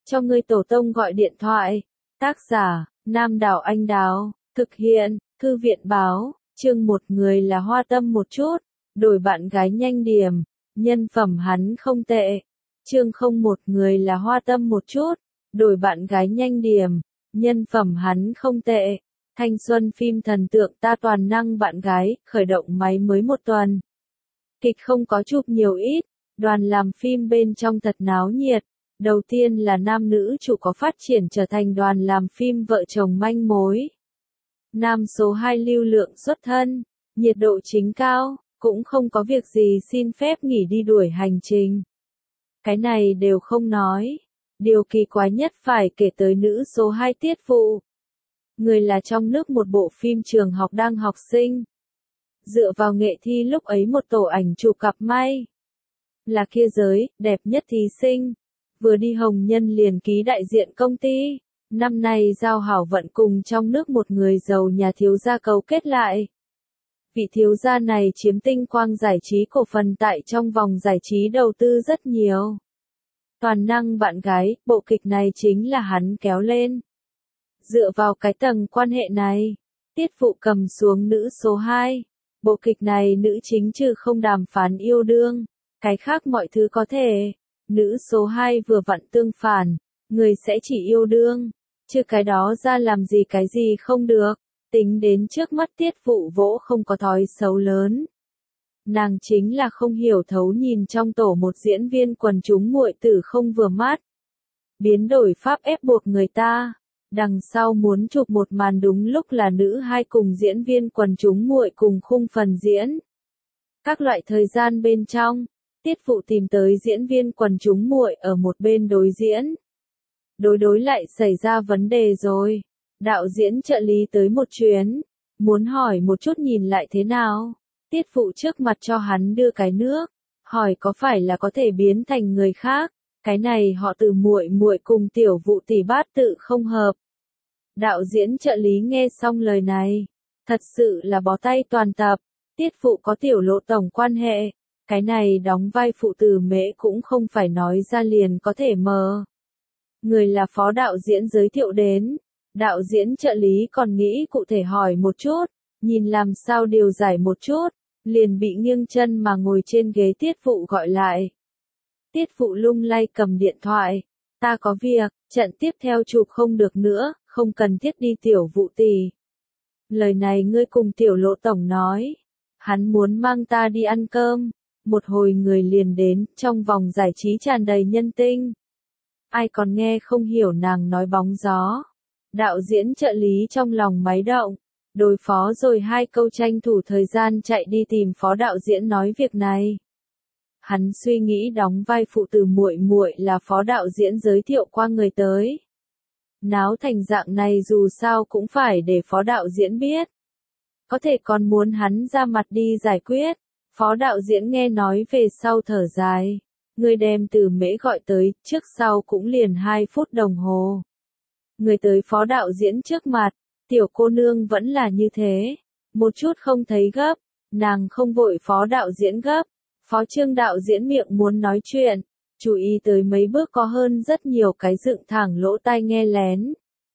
cho ngươi tổ tông gọi điện thoại. Tác giả, Nam Đảo Anh Đào, thực hiện, Thư viện báo, chương 1 người là hoa tâm một chút, đổi bạn gái nhanh điểm, nhân phẩm hắn không tệ. Chương 01 người là hoa tâm một chút, đổi bạn gái nhanh điểm, nhân phẩm hắn không tệ. Thanh xuân phim thần tượng ta toàn năng bạn gái, khởi động máy mới 1 tuần. Kịch không có chụp nhiều ít, đoàn làm phim bên trong thật náo nhiệt. Đầu tiên là nam nữ chủ có phát triển trở thành đoàn làm phim vợ chồng manh mối. Nam số 2 lưu lượng xuất thân, nhiệt độ chính cao, cũng không có việc gì xin phép nghỉ đi đuổi hành trình. Cái này đều không nói. Điều kỳ quái nhất phải kể tới nữ số 2 Tiết Phụ. Người là trong nước một bộ phim trường học đang học sinh. Dựa vào nghệ thi lúc ấy một tổ ảnh chụp cặp may. Là kia giới, đẹp nhất thí sinh. Vừa đi hồng nhân liền ký đại diện công ty. Năm nay giao hảo vận cùng trong nước một người giàu nhà thiếu gia cấu kết lại. Vị thiếu gia này chiếm tinh quang giải trí cổ phần tại trong vòng giải trí đầu tư rất nhiều. Toàn năng bạn gái, bộ kịch này chính là hắn kéo lên. Dựa vào cái tầng quan hệ này, Tiết Phụ cầm xuống nữ số 2. Bộ kịch này nữ chính trừ không đàm phán yêu đương, cái khác mọi thứ có thể. Nữ số 2 vừa vặn tương phản, người sẽ chỉ yêu đương, chứ cái đó ra làm gì cái gì không được. Tính đến trước mắt Tiết Phụ vỗ không có thói xấu lớn. Nàng chính là không hiểu thấu nhìn trong tổ một diễn viên quần chúng muội tử không vừa mắt. Biến đổi pháp ép buộc người ta. Đằng sau muốn chụp một màn đúng lúc là nữ 2 cùng diễn viên quần chúng muội cùng khung phần diễn. Các loại thời gian bên trong, Tiết Phụ tìm tới diễn viên quần chúng muội ở một bên đối diễn. Đối lại xảy ra vấn đề rồi. Đạo diễn trợ lý tới một chuyến, muốn hỏi một chút nhìn lại thế nào. Tiết Phụ trước mặt cho hắn đưa cái nước, hỏi có phải là có thể biến thành người khác. Cái này họ từ muội muội cùng tiểu vụ tỷ bát tự không hợp. Đạo diễn trợ lý nghe xong lời này, thật sự là bó tay toàn tập. Tiết Phụ có tiểu lộ tổng quan hệ, cái này đóng vai phụ tử mễ cũng không phải nói ra liền có thể mờ. Người là phó đạo diễn giới thiệu đến, đạo diễn trợ lý còn nghĩ cụ thể hỏi một chút, nhìn làm sao điều giải một chút, liền bị nghiêng chân mà ngồi trên ghế Tiết Phụ gọi lại. Tiết Phụ lung lay cầm điện thoại, ta có việc, trận tiếp theo chụp không được nữa, không cần thiết đi tiểu vụ tỷ. Lời này ngươi cùng tiểu lộ tổng nói, hắn muốn mang ta đi ăn cơm, một hồi người liền đến, trong vòng giải trí tràn đầy nhân tinh. Ai còn nghe không hiểu nàng nói bóng gió. Đạo diễn trợ lý trong lòng máy động, đối phó rồi 2 câu tranh thủ thời gian chạy đi tìm phó đạo diễn nói việc này. Hắn suy nghĩ đóng vai phụ tử muội muội là phó đạo diễn giới thiệu qua người tới. Náo thành dạng này dù sao cũng phải để phó đạo diễn biết. Có thể còn muốn hắn ra mặt đi giải quyết. Phó đạo diễn nghe nói về sau thở dài. Người đem từ mễ gọi tới, trước sau cũng liền 2 phút đồng hồ. Người tới phó đạo diễn trước mặt, tiểu cô nương vẫn là như thế. Một chút không thấy gấp, nàng không vội phó đạo diễn gấp. Phó Trương đạo diễn miệng muốn nói chuyện, chú ý tới mấy bước có hơn rất nhiều cái dựng thẳng lỗ tai nghe lén.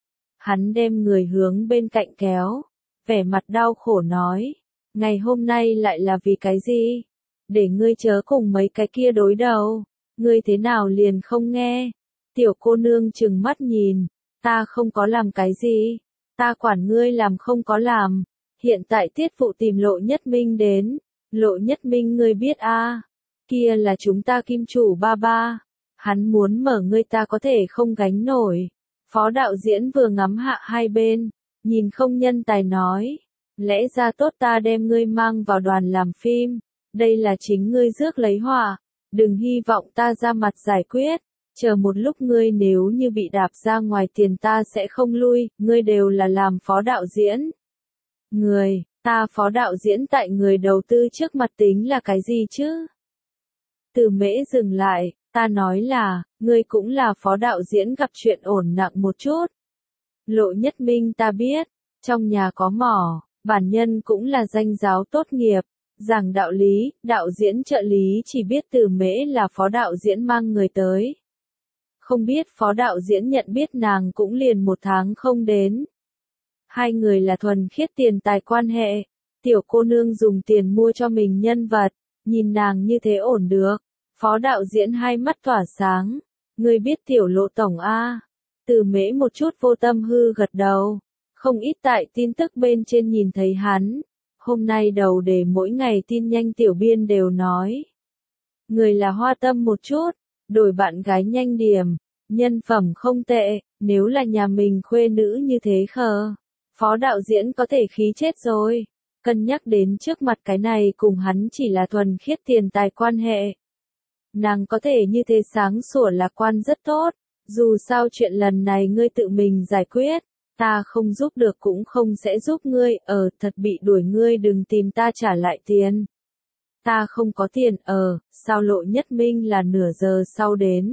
Hắn đem người hướng bên cạnh kéo, vẻ mặt đau khổ nói, ngày hôm nay lại là vì cái gì? Để ngươi chớ cùng mấy cái kia đối đầu, ngươi thế nào liền không nghe? Tiểu cô nương trừng mắt nhìn, ta không có làm cái gì, ta quản ngươi làm không có làm. Hiện tại Tiết Phụ tìm Lộ Nhất Minh đến. Lộ Nhất Minh ngươi biết a, kia là chúng ta kim chủ ba ba, hắn muốn mở ngươi ta có thể không gánh nổi. Phó đạo diễn vừa ngắm hạ hai bên, nhìn không nhân tài nói, lẽ ra tốt ta đem ngươi mang vào đoàn làm phim, đây là chính ngươi rước lấy họa, đừng hy vọng ta ra mặt giải quyết, chờ một lúc ngươi nếu như bị đạp ra ngoài tiền ta sẽ không lui, ngươi đều là làm phó đạo diễn. Người, ta phó đạo diễn tại người đầu tư trước mặt tính là cái gì chứ? Từ mễ dừng lại, ta nói là, ngươi cũng là phó đạo diễn gặp chuyện ổn nặng một chút. Lộ Nhất Minh ta biết, trong nhà có mỏ, bản nhân cũng là danh giáo tốt nghiệp, giảng đạo lý, đạo diễn trợ lý chỉ biết từ mễ là phó đạo diễn mang người tới. không biết phó đạo diễn nhận biết nàng cũng liền 1 tháng không đến. Hai người là thuần khiết tiền tài quan hệ, tiểu cô nương dùng tiền mua cho mình nhân vật, nhìn nàng như thế ổn được. Phó đạo diễn hai mắt tỏa sáng, ngươi biết tiểu Lộ tổng a? Từ Mễ một chút vô tâm hư gật đầu, không ít tại tin tức bên trên nhìn thấy hắn. Hôm nay đầu đề mỗi ngày tin nhanh tiểu biên đều nói. Người là hoa tâm một chút, đổi bạn gái nhanh điểm, nhân phẩm không tệ, nếu là nhà mình khuê nữ như thế khờ. Phó đạo diễn có thể khí chết rồi, cân nhắc đến trước mặt cái này cùng hắn chỉ là thuần khiết tiền tài quan hệ. Nàng có thể như thế sáng sủa lạc quan rất tốt, dù sao chuyện lần này ngươi tự mình giải quyết, ta không giúp được cũng không sẽ giúp ngươi, thật bị đuổi ngươi đừng tìm ta trả lại tiền. Ta không có tiền, sao Lộ Nhất Minh là nửa giờ sau đến.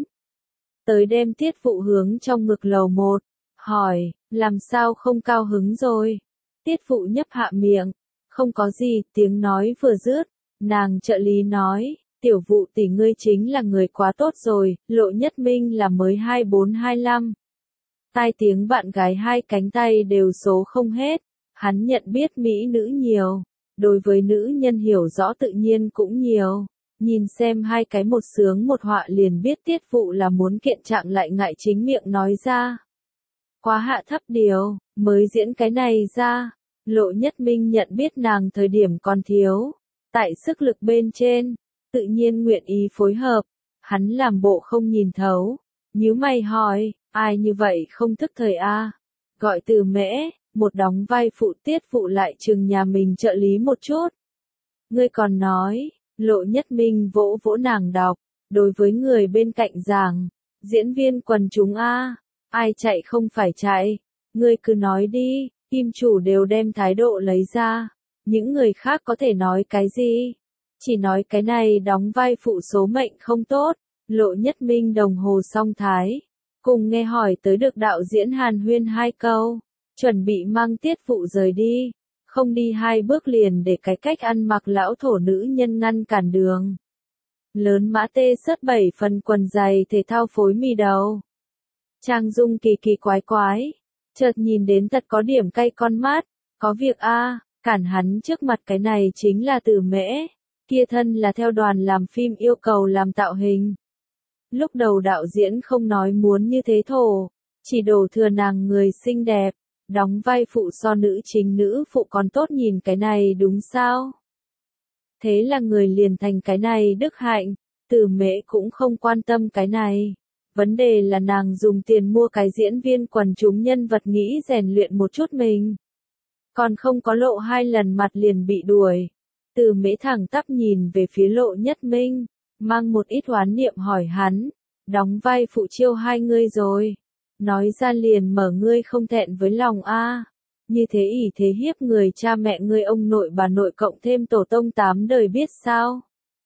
Tới đem Tiết Phụ hướng trong ngực lầu 1, hỏi, làm sao không cao hứng rồi. Tiết Phụ nhấp hạ miệng, không có gì, tiếng nói vừa dứt, nàng trợ lý nói, tiểu Vụ tỷ ngươi chính là người quá tốt rồi, Lộ Nhất Minh là mới 24-25. Tai tiếng bạn gái hai cánh tay đều số không hết, hắn nhận biết mỹ nữ nhiều, đối với nữ nhân hiểu rõ tự nhiên cũng nhiều. Nhìn xem hai cái một sướng một họa liền biết Tiết Phụ là muốn kiện trạng lại ngại chính miệng nói ra. Quá hạ thấp điều, mới diễn cái này ra. Lộ Nhất Minh nhận biết nàng thời điểm còn thiếu, tại sức lực bên trên, tự nhiên nguyện ý phối hợp. Hắn làm bộ không nhìn thấu, nhíu mày hỏi, ai như vậy không thức thời a? Gọi Từ Mễ, một đóng vai phụ. Tiết Phụ lại chừng nhà mình trợ lý một chút. Ngươi còn nói, Lộ Nhất Minh vỗ vỗ nàng đọc, đối với người bên cạnh giảng, diễn viên quần chúng a, ai chạy không phải chạy, ngươi cứ nói đi, kim chủ đều đem thái độ lấy ra, những người khác có thể nói cái gì? Chỉ nói cái này đóng vai phụ số mệnh không tốt. Lộ Nhất Minh đồng hồ song thái, cùng nghe hỏi tới được đạo diễn hàn huyên 2 câu, chuẩn bị mang Tiết Phụ rời đi. Không đi 2 bước liền để cái cách ăn mặc lão thổ nữ nhân ngăn cản đường. Lớn mã tê sớt 7 phần quần dày thể thao phối mì đầu. Trang dung kỳ kỳ quái quái, chợt nhìn đến thật có điểm cay con mắt, có việc a, cản hắn trước mặt cái này chính là Từ Mễ, kia thân là theo đoàn làm phim yêu cầu làm tạo hình. Lúc đầu đạo diễn không nói muốn như thế thổ, chỉ đổ thừa nàng người xinh đẹp. Đóng vai phụ so nữ chính nữ phụ còn tốt nhìn cái này đúng sao? Thế là người liền thành cái này đức hạnh, Từ Mễ cũng không quan tâm cái này. Vấn đề là nàng dùng tiền mua cái diễn viên quần chúng nhân vật nghĩ rèn luyện một chút mình. Còn không có lộ 2 lần mặt liền bị đuổi. Từ Mễ thẳng tắp nhìn về phía Lộ Nhất Minh, mang một ít oán niệm hỏi hắn, đóng vai phụ chiêu 2 ngươi rồi. Nói ra liền mở ngươi không thẹn với lòng a, như thế ỷ thế hiếp người cha mẹ ngươi ông nội bà nội cộng thêm tổ tông 8 đời biết sao?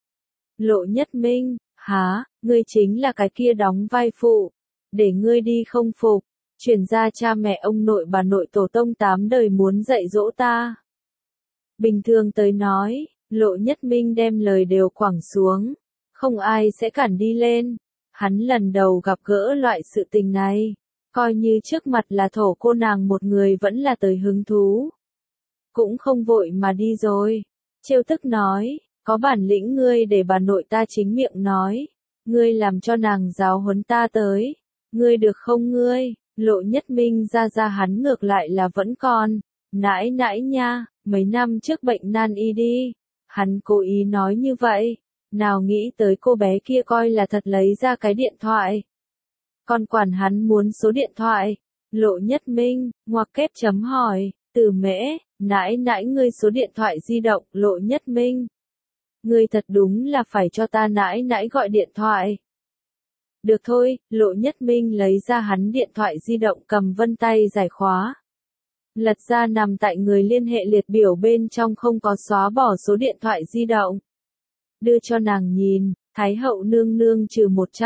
Lộ Nhất Minh, há, ngươi chính là cái kia đóng vai phụ, để ngươi đi không phục, truyền ra cha mẹ ông nội bà nội tổ tông 8 đời muốn dạy dỗ ta. Bình thường tới nói, Lộ Nhất Minh đem lời đều quẳng xuống, không ai sẽ cản đi lên. Hắn lần đầu gặp gỡ loại sự tình này, coi như trước mặt là thổ cô nàng một người vẫn là tới hứng thú. Cũng không vội mà đi rồi. Trêu tức nói, có bản lĩnh ngươi để bà nội ta chính miệng nói, ngươi làm cho nàng giáo huấn ta tới, ngươi được không ngươi? Lộ Nhất Minh ra hắn ngược lại là vẫn còn, nãi nãi nha, mấy năm trước bệnh nan y đi, hắn cố ý nói như vậy, nào nghĩ tới cô bé kia coi là thật lấy ra cái điện thoại. Còn quản hắn muốn số điện thoại. Lộ Nhất Minh, ngoặc kép chấm hỏi, Từ Mễ, nãi nãi ngươi số điện thoại di động. Lộ Nhất Minh, ngươi thật đúng là phải cho ta nãi nãi gọi điện thoại. Được thôi, Lộ Nhất Minh lấy ra hắn điện thoại di động cầm vân tay giải khóa. Lật ra nằm tại người liên hệ liệt biểu bên trong không có xóa bỏ số điện thoại di động. Đưa cho nàng nhìn, Thái hậu nương nương trừ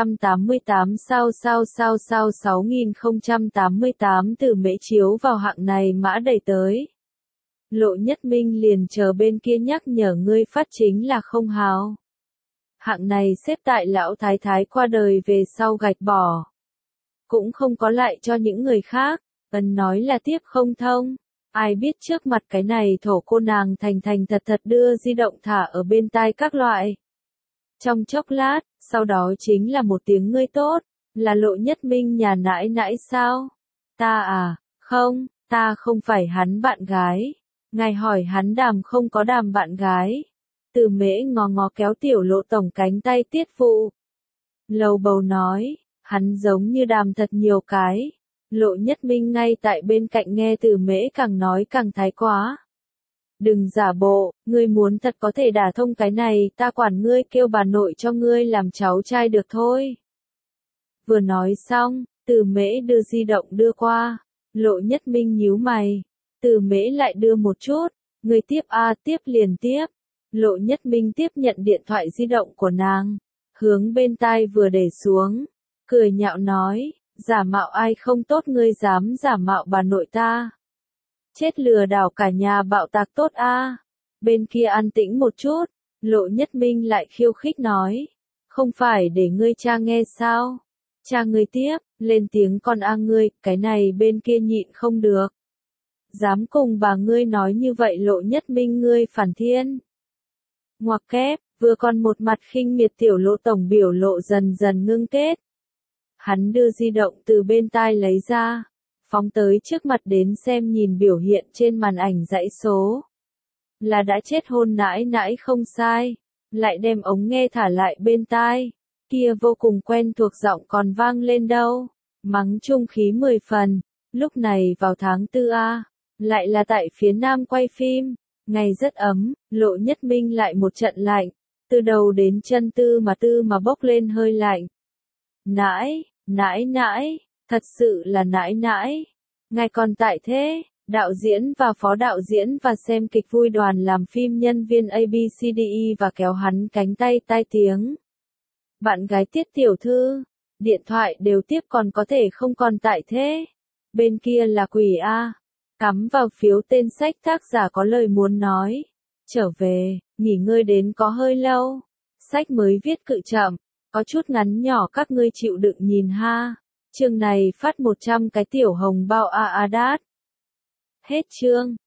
188 sao 6088 Từ Mễ chiếu vào hạng này mã đẩy tới. Lộ Nhất Minh liền chờ bên kia nhắc nhở ngươi phát chính là không hào. Hạng này xếp tại lão thái thái qua đời về sau gạch bỏ. cũng không có lại cho những người khác, Ân nói là tiếp không thông. Ai biết trước mặt cái này thổ cô nàng thành thành thật thật đưa di động thả ở bên tai các loại. Trong chốc lát, sau đó chính là một tiếng ngươi tốt, là Lộ Nhất Minh nhà nãi nãi sao? Ta à, không, ta không phải hắn bạn gái. Ngài hỏi hắn Đàm không có Đàm bạn gái. Từ Mễ ngó ngó kéo tiểu Lộ tổng cánh tay tiết phụ. Lầu bầu nói, hắn giống như Đàm thật nhiều cái. Lộ Nhất Minh ngay tại bên cạnh nghe Từ Mễ càng nói càng thái quá. Đừng giả bộ, ngươi muốn thật có thể đả thông cái này, ta quản ngươi kêu bà nội cho ngươi làm cháu trai được thôi. Vừa nói xong, Từ Mễ đưa di động đưa qua, Lộ Nhất Minh nhíu mày, Từ Mễ lại đưa một chút, ngươi tiếp a, tiếp liền tiếp. Lộ Nhất Minh tiếp nhận điện thoại di động của nàng, hướng bên tai vừa để xuống, cười nhạo nói, giả mạo ai không tốt ngươi dám giả mạo bà nội ta. Chết lừa đảo cả nhà bạo tạc tốt a. Bên kia an tĩnh một chút, Lộ Nhất Minh lại khiêu khích nói, không phải để ngươi cha nghe sao? Cha ngươi tiếp, lên tiếng con a ngươi, cái này bên kia nhịn không được. Dám cùng bà ngươi nói như vậy Lộ Nhất Minh ngươi phản thiên. Ngoặc kép, vừa còn một mặt khinh miệt tiểu Lộ tổng biểu lộ dần dần ngưng kết. Hắn đưa di động từ bên tai lấy ra, phóng tới trước mặt đến xem nhìn biểu hiện trên màn ảnh dãy số. Là đã chết hôn nãi nãi không sai, lại đem ống nghe thả lại bên tai, kia vô cùng quen thuộc giọng còn vang lên đâu, mắng trung khí 10 phần, lúc này vào tháng 4 a, lại là tại phía nam quay phim, ngày rất ấm, Lộ Nhất Minh lại một trận lạnh, từ đầu đến chân tư mà bốc lên hơi lạnh. Nãi, nãi nãi, thật sự là nãi nãi. Ngài còn tại thế, đạo diễn và phó đạo diễn và xem kịch vui đoàn làm phim nhân viên ABCDE và kéo hắn cánh tay tai tiếng. Bạn gái Tiết tiểu thư, điện thoại đều tiếp còn có thể không còn tại thế. Bên kia là quỷ A. Cắm vào phiếu tên sách tác giả có lời muốn nói. Trở về, nghỉ ngơi đến có hơi lâu. Sách mới viết cự chậm, có chút ngắn nhỏ các ngươi chịu đựng nhìn ha. Chương này phát 100 cái tiểu hồng bao a đát. Hết chương.